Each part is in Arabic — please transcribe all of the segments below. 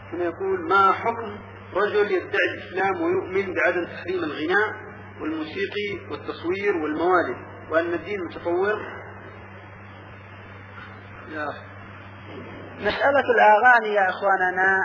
ثم يقول: ما حكم رجل يدعي الإسلام ويؤمن بعدم تحريم الغناء والموسيقي والتصوير والموالد، وأن الدين متطور؟ مسألة الأغاني يا إخواننا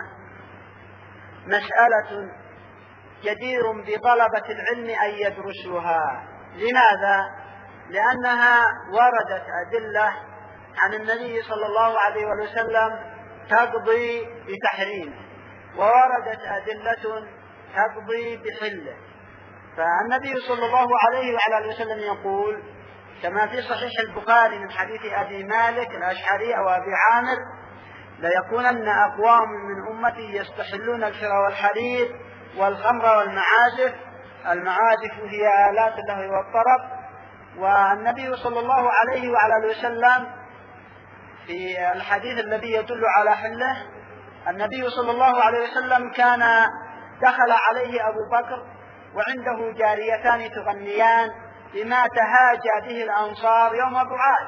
مسألة جدير بطلبة العلم أن يدرسوها. لماذا؟ لأنها وردت أدلة عن النبي صلى الله عليه وسلم تقضي بتحريمه، ووردت أدلة تقضي بحله. فالنبي صلى الله عليه وعلى وسلم يقول كما في صحيح البخاري من حديث أبي مالك الأشعري أو أبي عامر: ليكونن أقوام من أمتي يستحلون الحر والحرير والخمر والمعازف. المعازف هي آلات اللهو والطرب. والنبي صلى الله عليه وعلى وسلم في الحديث الذي يدل على حله، النبي صلى الله عليه وسلم كان دخل عليه أبو بكر وعنده جاريتان تغنيان بما تهاجى به الأنصار يوم بعاث،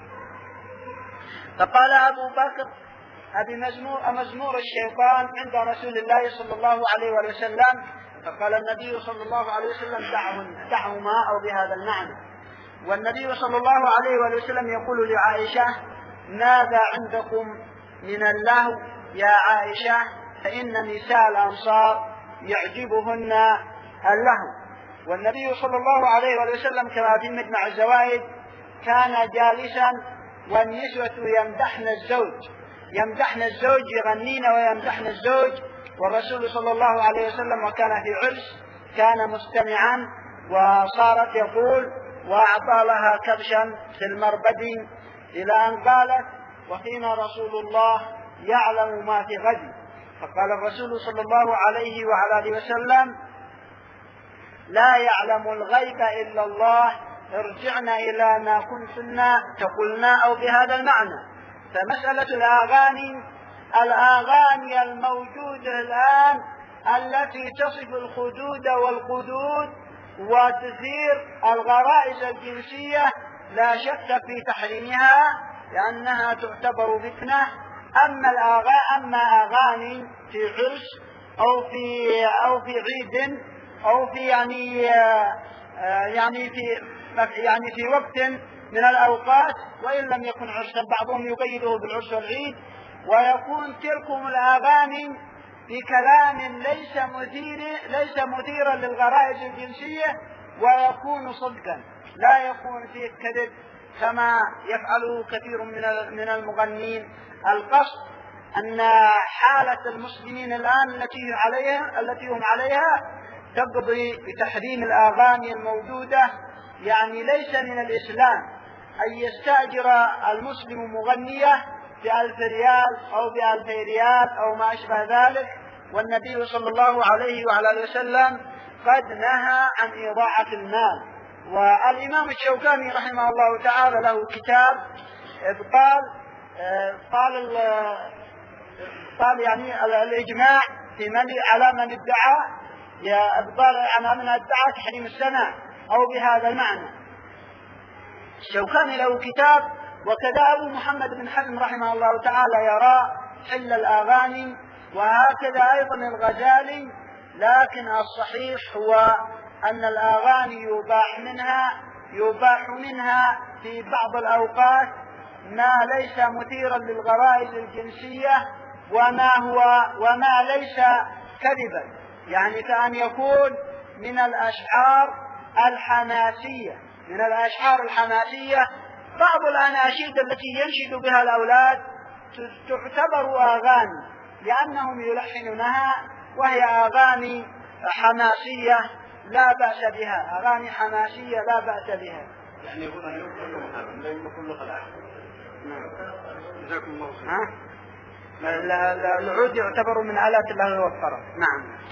فقال أبو بكر: أمزمور الشيطان عند رسول الله صلى الله عليه وسلم؟ فقال النبي صلى الله عليه وسلم: دعهما، أو بهذا المعنى. والنبي صلى الله عليه وسلم يقول لعائشة: ماذا عندكم من اللهو يا عائشة؟ فإن نساء الأنصار يعجبهن اللهو. والنبي صلى الله عليه وسلم كما في مجمع الزوائد كان جالسا والنسوة يمدحن الزوج يغنين ويمدحن الزوج، والرسول صلى الله عليه وسلم وكان في عرس كان مستمعا، وصارت يقول: وأعطى لها كبشا في المربد، إلى أن قالت: وفينا رسول الله يعلم ما في غد. فقال الرسول صلى الله عليه وعلى وسلم: لا يعلم الغيب إلا الله، ارجعنا إلى ما كنتن تقولنا، أو بهذا المعنى. فمسألة الأغاني الموجودة الآن التي تصف الخدود والقدود وتثير الغرائز الجنسية لا شك في تحريمها، لأنها تعتبر فتنة. أما أغاني في عرس أو في عيد أو في يعني في وقت من الأوقات، وإن لم يكن عرسا، بعضهم يقيده بالعرس والعيد، ويكون تلكم الأغاني بكلام ليس مثيرا للغرائز الجنسية، ويكون صدقا لا يكون فيه كذب كما يفعله كثير من المغنين. القصد أن حالة المسلمين الآن التي هم عليها تقضي بتحريم الأغاني الموجودة. يعني ليس من الإسلام أن يستأجر المسلم مغنية ب1000 ريال أو ب2000 ريال أو ما أشبه ذلك، والنبي صلى الله عليه وعلى وسلم قد نهى عن إضاعة المال. والإمام الشوكاني رحمه الله تعالى له كتاب إبطال يعني الإجماع في على من ادعى تحريم السماع أو بهذا المعنى. الشوكاني له كتاب، وكذا أبو محمد بن حزم رحمه الله تعالى يرى حل الأغاني، وهكذا أيضا الغزالي. لكن الصحيح هو أن الأغاني يباح منها في بعض الأوقات ما ليس مثيرا للغرائز الجنسية وما ليس كذبا، يعني كأن يكون من الأشعار الحماسية. بعض الأناشيد التي ينشد بها الأولاد تعتبر أغاني لأنهم يلحنونها، وهي أغاني حماسية لا بأس بها، أغاني حماسية لا بأس بها. يعني هنا يقول محرم لا يقول له خلاص. جزاكم الله خير. العود يعتبر من آلات اللهو والطرب. نعم.